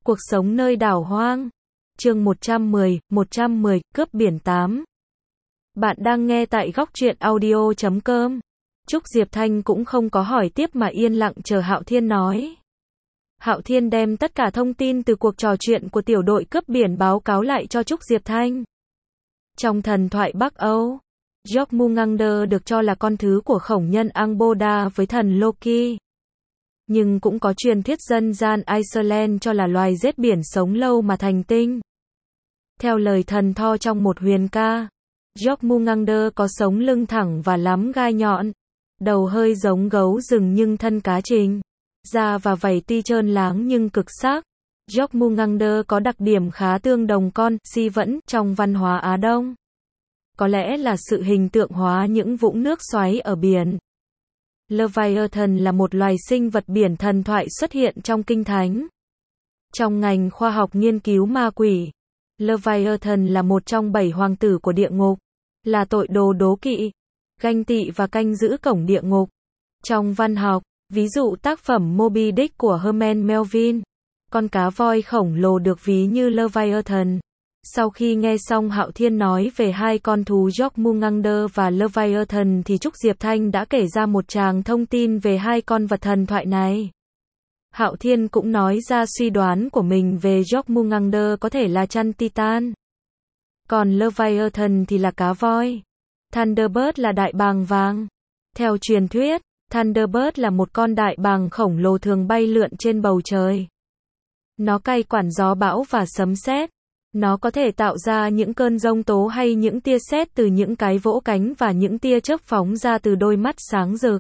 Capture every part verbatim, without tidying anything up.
Cuộc sống nơi đảo hoang. Chương một trăm mười, một trăm mười, cướp biển tám. Bạn đang nghe tại góc truyện audio chấm com. Trúc Diệp Thanh cũng không có hỏi tiếp mà yên lặng chờ Hạo Thiên nói. Hạo Thiên đem tất cả thông tin từ cuộc trò chuyện của tiểu đội cướp biển báo cáo lại cho Trúc Diệp Thanh. Trong thần thoại Bắc Âu, Jormungandr được cho là con thứ của khổng nhân Angbodha với thần Loki. Nhưng cũng có truyền thuyết dân gian Iceland cho là loài rết biển sống lâu mà thành tinh. Theo lời thần Thor trong một huyền ca, Jormungandr có sống lưng thẳng và lắm gai nhọn, đầu hơi giống gấu rừng nhưng thân cá trình, da và vảy tuy trơn láng nhưng cực sắc. Jormungandr có đặc điểm khá tương đồng con si vẫn trong văn hóa Á Đông. Có lẽ là sự hình tượng hóa những vũng nước xoáy ở biển. Leviathan là một loài sinh vật biển thần thoại xuất hiện trong Kinh Thánh. Trong ngành khoa học nghiên cứu ma quỷ, Leviathan là một trong bảy hoàng tử của địa ngục, là tội đồ đố kỵ, ganh tị và canh giữ cổng địa ngục. Trong văn học, ví dụ tác phẩm Moby Dick của Herman Melville, con cá voi khổng lồ được ví như Leviathan. Sau khi nghe xong Hạo Thiên nói về hai con thú Jormungandr và Leviathan thì Trúc Diệp Thanh đã kể ra một tràng thông tin về hai con vật thần thoại này. Hạo Thiên cũng nói ra suy đoán của mình về Jormungandr có thể là chăn Titan. Còn Leviathan thì là cá voi. Thunderbird là đại bàng vàng. Theo truyền thuyết, Thunderbird là một con đại bàng khổng lồ thường bay lượn trên bầu trời. Nó cai quản gió bão và sấm sét. Nó có thể tạo ra những cơn giông tố hay những tia sét từ những cái vỗ cánh và những tia chớp phóng ra từ đôi mắt sáng rực.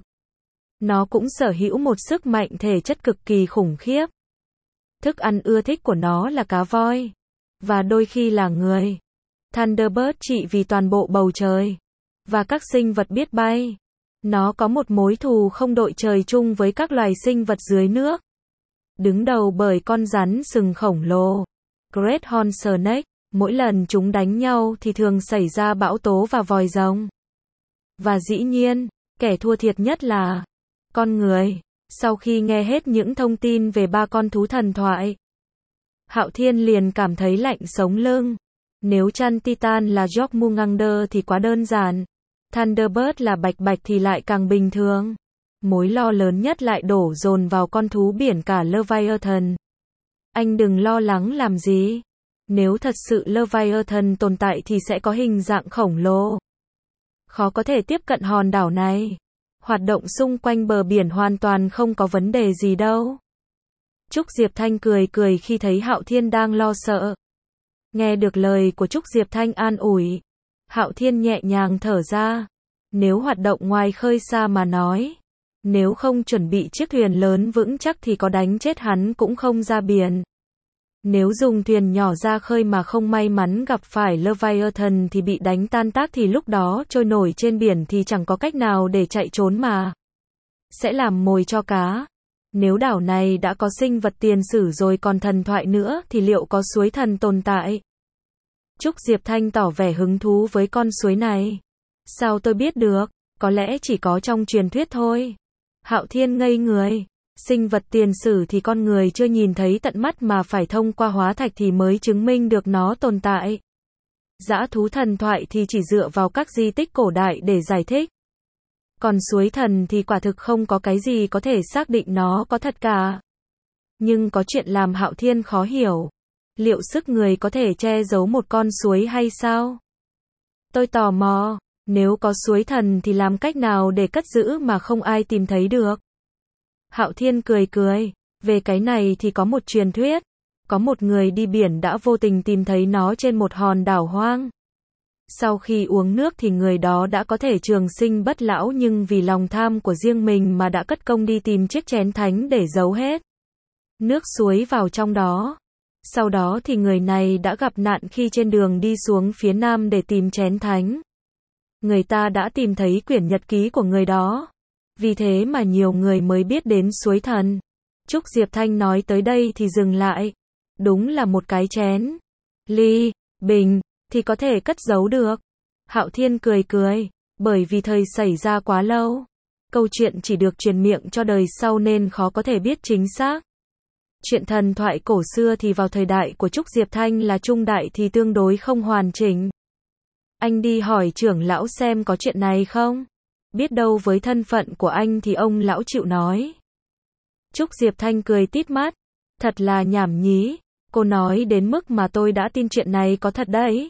Nó cũng sở hữu một sức mạnh thể chất cực kỳ khủng khiếp. Thức ăn ưa thích của nó là cá voi, và đôi khi là người. Thunderbird trị vì toàn bộ bầu trời, và các sinh vật biết bay. Nó có một mối thù không đội trời chung với các loài sinh vật dưới nước. Đứng đầu bởi con rắn sừng khổng lồ, Great Horned Snake, mỗi lần chúng đánh nhau thì thường xảy ra bão tố và vòi rồng. Và dĩ nhiên, kẻ thua thiệt nhất là con người. Sau khi nghe hết những thông tin về ba con thú thần thoại, Hạo Thiên liền cảm thấy lạnh sống lưng. Nếu chăn Titan là Jormungandr thì quá đơn giản. Thunderbird là bạch bạch thì lại càng bình thường. Mối lo lớn nhất lại đổ dồn vào con thú biển cả Leviathan. Anh đừng lo lắng làm gì. Nếu thật sự Leviathan tồn tại thì sẽ có hình dạng khổng lồ. Khó có thể tiếp cận hòn đảo này. Hoạt động xung quanh bờ biển hoàn toàn không có vấn đề gì đâu. Trúc Diệp Thanh cười cười khi thấy Hạo Thiên đang lo sợ. Nghe được lời của Trúc Diệp Thanh an ủi, Hạo Thiên nhẹ nhàng thở ra. Nếu hoạt động ngoài khơi xa mà nói, nếu không chuẩn bị chiếc thuyền lớn vững chắc thì có đánh chết hắn cũng không ra biển. Nếu dùng thuyền nhỏ ra khơi mà không may mắn gặp phải Leviathan thì bị đánh tan tác thì lúc đó trôi nổi trên biển thì chẳng có cách nào để chạy trốn mà. Sẽ làm mồi cho cá. Nếu đảo này đã có sinh vật tiền sử rồi còn thần thoại nữa thì liệu có suối thần tồn tại? Trúc Diệp Thanh tỏ vẻ hứng thú với con suối này. Sao tôi biết được? Có lẽ chỉ có trong truyền thuyết thôi. Hạo Thiên ngây người. Sinh vật tiền sử thì con người chưa nhìn thấy tận mắt mà phải thông qua hóa thạch thì mới chứng minh được nó tồn tại. Dã thú thần thoại thì chỉ dựa vào các di tích cổ đại để giải thích. Còn suối thần thì quả thực không có cái gì có thể xác định nó có thật cả. Nhưng có chuyện làm Hạo Thiên khó hiểu. Liệu sức người có thể che giấu một con suối hay sao? Tôi tò mò, nếu có suối thần thì làm cách nào để cất giữ mà không ai tìm thấy được? Hạo Thiên cười cười, về cái này thì có một truyền thuyết. Có một người đi biển đã vô tình tìm thấy nó trên một hòn đảo hoang. Sau khi uống nước thì người đó đã có thể trường sinh bất lão nhưng vì lòng tham của riêng mình mà đã cất công đi tìm chiếc chén thánh để giấu hết nước suối vào trong đó. Sau đó thì người này đã gặp nạn khi trên đường đi xuống phía nam để tìm chén thánh. Người ta đã tìm thấy quyển nhật ký của người đó. Vì thế mà nhiều người mới biết đến suối thần. Trúc Diệp Thanh nói tới đây thì dừng lại. Đúng là một cái chén, ly, bình, thì có thể cất giấu được. Hạo Thiên cười cười, bởi vì thời xảy ra quá lâu. Câu chuyện chỉ được truyền miệng cho đời sau nên khó có thể biết chính xác. Chuyện thần thoại cổ xưa thì vào thời đại của Trúc Diệp Thanh là trung đại thì tương đối không hoàn chỉnh. Anh đi hỏi trưởng lão xem có chuyện này không? Biết đâu với thân phận của anh thì ông lão chịu nói. Trúc Diệp Thanh cười tít mắt. Thật là nhảm nhí. Cô nói đến mức mà tôi đã tin chuyện này có thật đấy.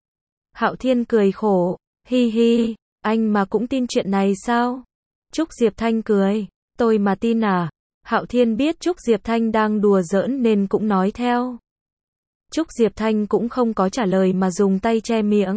Hạo Thiên cười khổ. Hi hi, anh mà cũng tin chuyện này sao? Trúc Diệp Thanh cười. Tôi mà tin à? Hạo Thiên biết Trúc Diệp Thanh đang đùa giỡn nên cũng nói theo. Trúc Diệp Thanh cũng không có trả lời mà dùng tay che miệng.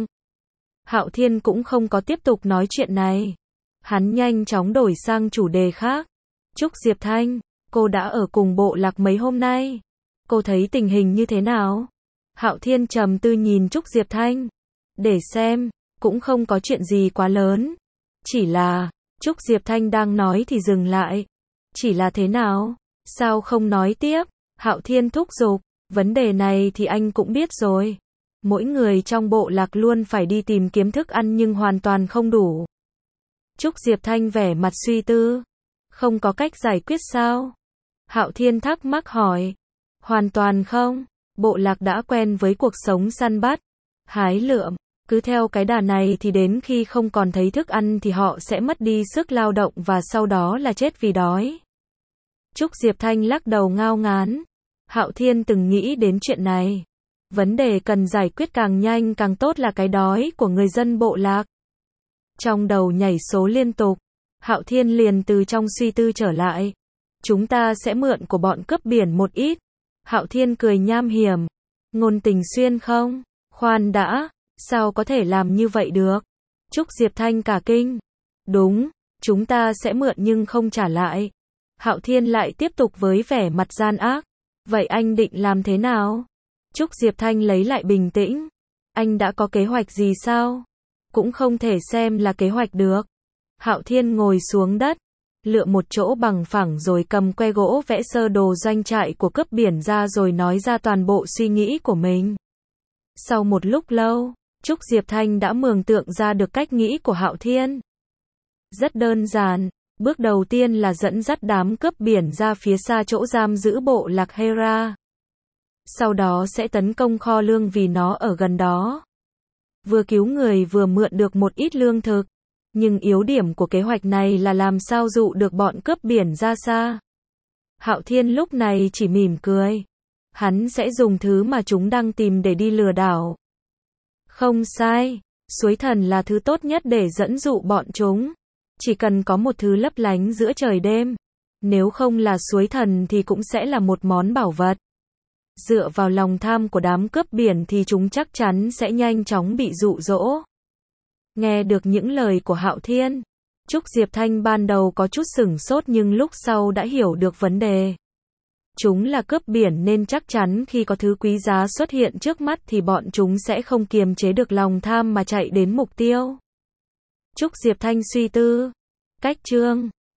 Hạo Thiên cũng không có tiếp tục nói chuyện này. Hắn nhanh chóng đổi sang chủ đề khác. Trúc Diệp Thanh, cô đã ở cùng bộ lạc mấy hôm nay. Cô thấy tình hình như thế nào? Hạo Thiên trầm tư nhìn Trúc Diệp Thanh. Để xem, cũng không có chuyện gì quá lớn. Chỉ là, Trúc Diệp Thanh đang nói thì dừng lại. Chỉ là thế nào? Sao không nói tiếp? Hạo Thiên thúc giục. Vấn đề này thì anh cũng biết rồi. Mỗi người trong bộ lạc luôn phải đi tìm kiếm thức ăn nhưng hoàn toàn không đủ. Trúc Diệp Thanh vẻ mặt suy tư. Không có cách giải quyết sao? Hạo Thiên thắc mắc hỏi. Hoàn toàn không. Bộ lạc đã quen với cuộc sống săn bắt, hái lượm. Cứ theo cái đà này thì đến khi không còn thấy thức ăn thì họ sẽ mất đi sức lao động và sau đó là chết vì đói. Trúc Diệp Thanh lắc đầu ngao ngán. Hạo Thiên từng nghĩ đến chuyện này. Vấn đề cần giải quyết càng nhanh càng tốt là cái đói của người dân bộ lạc. Trong đầu nhảy số liên tục, Hạo Thiên liền từ trong suy tư trở lại. Chúng ta sẽ mượn của bọn cướp biển một ít. Hạo Thiên cười nham hiểm. Ngôn Tình Xuyên không? Khoan đã, sao có thể làm như vậy được? Trúc Diệp Thanh cả kinh. Đúng, chúng ta sẽ mượn nhưng không trả lại. Hạo Thiên lại tiếp tục với vẻ mặt gian ác. Vậy anh định làm thế nào? Trúc Diệp Thanh lấy lại bình tĩnh. Anh đã có kế hoạch gì sao? Cũng không thể xem là kế hoạch được. Hạo Thiên ngồi xuống đất, lựa một chỗ bằng phẳng rồi cầm que gỗ vẽ sơ đồ doanh trại của cướp biển ra rồi nói ra toàn bộ suy nghĩ của mình. Sau một lúc lâu, Trúc Diệp Thanh đã mường tượng ra được cách nghĩ của Hạo Thiên. Rất đơn giản, bước đầu tiên là dẫn dắt đám cướp biển ra phía xa chỗ giam giữ bộ lạc Hera. Sau đó sẽ tấn công kho lương vì nó ở gần đó. Vừa cứu người vừa mượn được một ít lương thực. Nhưng yếu điểm của kế hoạch này là làm sao dụ được bọn cướp biển ra xa. Hạo Thiên lúc này chỉ mỉm cười. Hắn sẽ dùng thứ mà chúng đang tìm để đi lừa đảo. Không sai, suối thần là thứ tốt nhất để dẫn dụ bọn chúng. Chỉ cần có một thứ lấp lánh giữa trời đêm. Nếu không là suối thần thì cũng sẽ là một món bảo vật. Dựa vào lòng tham của đám cướp biển thì chúng chắc chắn sẽ nhanh chóng bị dụ dỗ. Nghe được những lời của Hạo Thiên, Trúc Diệp Thanh ban đầu có chút sửng sốt nhưng lúc sau đã hiểu được vấn đề. Chúng là cướp biển nên chắc chắn khi có thứ quý giá xuất hiện trước mắt thì bọn chúng sẽ không kiềm chế được lòng tham mà chạy đến mục tiêu. Trúc Diệp Thanh suy tư. Cách chương